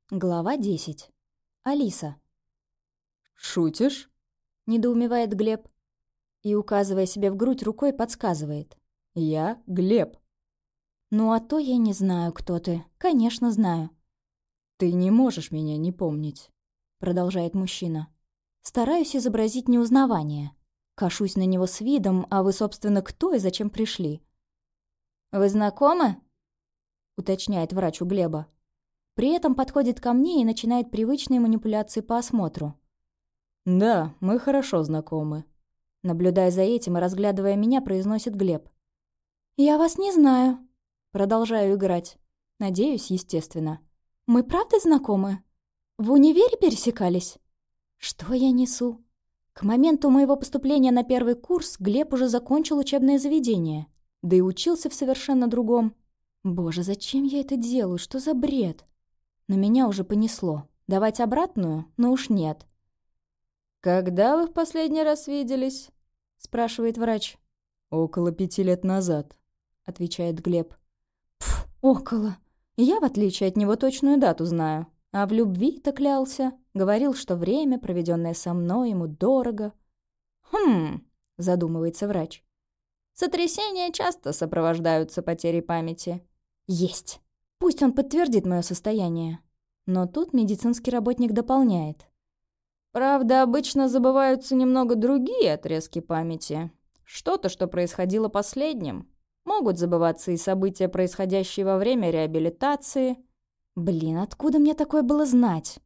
Глава 10. Алиса. «Шутишь?» — недоумевает Глеб. И, указывая себе в грудь рукой, подсказывает. «Я Глеб». «Ну а то я не знаю, кто ты. Конечно, знаю», «Ты не можешь меня не помнить», — продолжает мужчина. Стараюсь изобразить неузнавание. Кашусь на него с видом, а вы, собственно, кто и зачем пришли? «Вы знакомы?» — уточняет врач у Глеба. При этом подходит ко мне и начинает привычные манипуляции по осмотру. «Да, мы хорошо знакомы». Наблюдая за этим и разглядывая меня, произносит Глеб. «Я вас не знаю». Продолжаю играть. Надеюсь, естественно. «Мы правда знакомы? В универе пересекались?» Что я несу? К моменту моего поступления на первый курс Глеб уже закончил учебное заведение. Да и учился в совершенно другом. Боже, зачем я это делаю? Что за бред? Но меня уже понесло. Давать обратную? Ну уж нет. «Когда вы в последний раз виделись?» — спрашивает врач. «Около 5 лет назад», — отвечает Глеб. «Пф, около. Я, в отличие от него, точную дату знаю. А в любви-то клялся. Говорил, что время, проведенное со мной, ему дорого». «Хм», — задумывается врач. «Сотрясения часто сопровождаются потерей памяти». «Есть. Пусть он подтвердит мое состояние». Но тут медицинский работник дополняет. «Правда, обычно забываются немного другие отрезки памяти. Что-то, что происходило последним. Могут забываться и события, происходящие во время реабилитации. Блин, откуда мне такое было знать?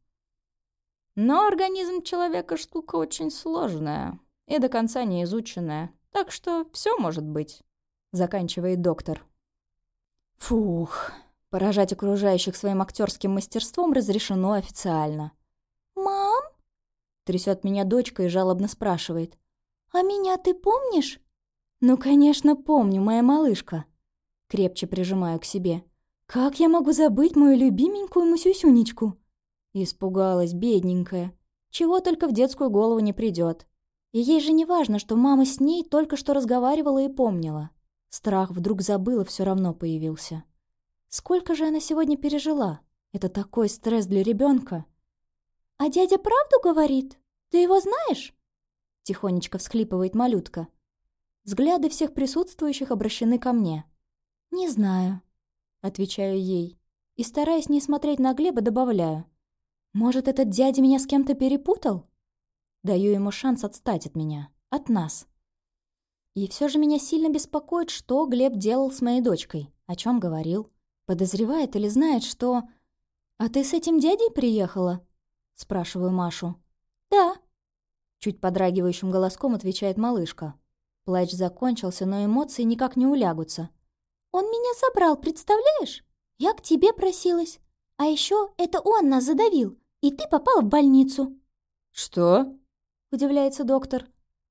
Но организм человека штука очень сложная и до конца не изученная, так что все может быть», — заканчивает доктор. Фух, поражать окружающих своим актерским мастерством разрешено официально. «Мам?» — трясет меня дочка и жалобно спрашивает. «А меня ты помнишь?» «Ну, конечно, помню, моя малышка». Крепче прижимаю к себе. «Как я могу забыть мою любименькую Масюсюнечку?» Испугалась, бедненькая. Чего только в детскую голову не придет. И ей же не важно, что мама с ней только что разговаривала и помнила. Страх вдруг забыла, все равно появился. Сколько же она сегодня пережила? Это такой стресс для ребенка. «А дядя правду говорит? Ты его знаешь?» Тихонечко всхлипывает малютка. Взгляды всех присутствующих обращены ко мне. «Не знаю», — отвечаю ей. И, стараясь не смотреть на Глеба, добавляю. «Может, этот дядя меня с кем-то перепутал?» Даю ему шанс отстать от меня, от нас. И все же меня сильно беспокоит, что Глеб делал с моей дочкой, о чем говорил. Подозревает или знает, что... «А ты с этим дядей приехала?» — спрашиваю Машу. «Да», — чуть подрагивающим голоском отвечает малышка. Плач закончился, но эмоции никак не улягутся. «Он меня забрал, представляешь? Я к тебе просилась. А еще это он нас задавил, и ты попала в больницу». «Что?» — удивляется доктор.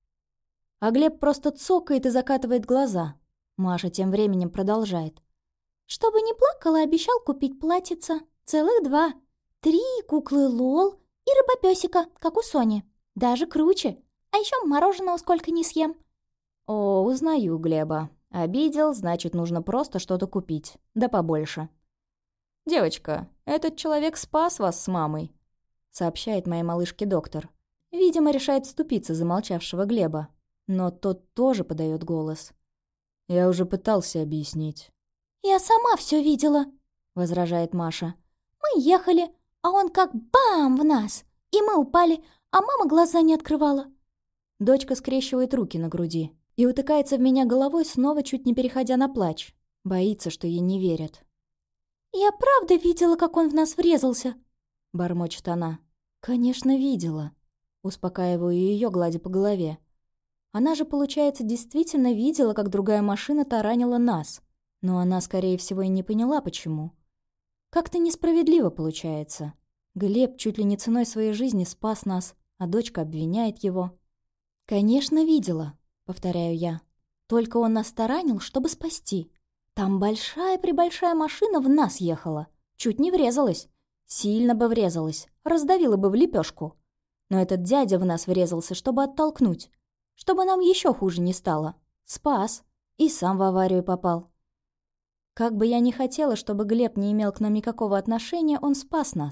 А Глеб просто цокает и закатывает глаза. Маша тем временем продолжает. «Чтобы не плакала, обещал купить платьица. Целых 2. 3 куклы Лол и рыбопёсика, как у Сони. Даже круче. А еще мороженого сколько не съем». «О, узнаю Глеба. Обидел, значит, нужно просто что-то купить. Да побольше». «Девочка, этот человек спас вас с мамой», — сообщает моей малышке доктор. Видимо, решает вступиться за молчавшего Глеба. Но тот тоже подает голос. «Я уже пытался объяснить». «Я сама все видела», — возражает Маша. «Мы ехали, а он как бам в нас, и мы упали, а мама глаза не открывала». Дочка скрещивает руки на груди и утыкается в меня головой, снова чуть не переходя на плач. Боится, что ей не верят. «Я правда видела, как он в нас врезался», — бормочет она. «Конечно, видела». Успокаиваю ее, гладя по голове. Она же, получается, действительно видела, как другая машина таранила нас. Но она, скорее всего, и не поняла, почему. Как-то несправедливо получается. Глеб чуть ли не ценой своей жизни спас нас, а дочка обвиняет его. «Конечно, видела», — повторяю я. «Только он нас таранил, чтобы спасти. Там большая-пребольшая машина в нас ехала. Чуть не врезалась. Сильно бы врезалась, раздавила бы в лепешку. Но этот дядя в нас врезался, чтобы оттолкнуть. Чтобы нам еще хуже не стало. Спас. И сам в аварию попал. Как бы я ни хотела, чтобы Глеб не имел к нам никакого отношения, он спас нас.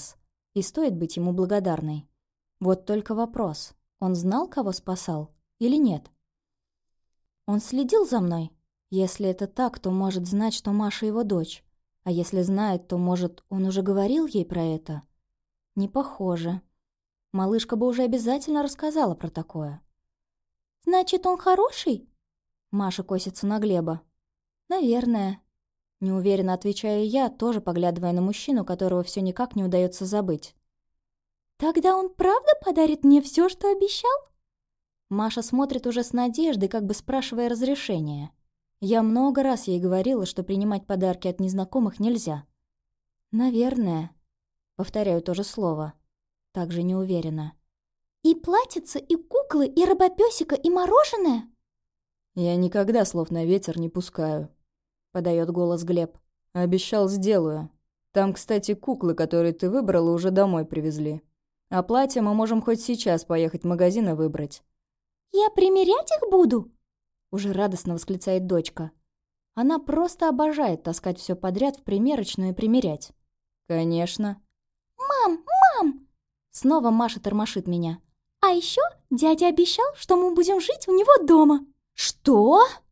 И стоит быть ему благодарной. Вот только вопрос, он знал, кого спасал, или нет? Он следил за мной? Если это так, то может знать, что Маша его дочь. А если знает, то, может, он уже говорил ей про это? Не похоже. Малышка бы уже обязательно рассказала про такое. «Значит, он хороший?» Маша косится на Глеба. «Наверное». Неуверенно отвечаю я, тоже поглядывая на мужчину, которого все никак не удается забыть. «Тогда он правда подарит мне все, что обещал?» Маша смотрит уже с надеждой, как бы спрашивая разрешения. Я много раз ей говорила, что принимать подарки от незнакомых нельзя. «Наверное». Повторяю то же слово. Также неуверенно. «И платьице, и куклы, и робопёсика, и мороженое?» «Я никогда слов на ветер не пускаю», — подает голос Глеб. «Обещал, сделаю. Там, кстати, куклы, которые ты выбрала, уже домой привезли. А платье мы можем хоть сейчас поехать в магазин и выбрать». «Я примерять их буду?» Уже радостно восклицает дочка. Она просто обожает таскать все подряд в примерочную и примерять. «Конечно». «Мам!» Снова Маша тормошит меня. «А еще дядя обещал, что мы будем жить у него дома». «Что?»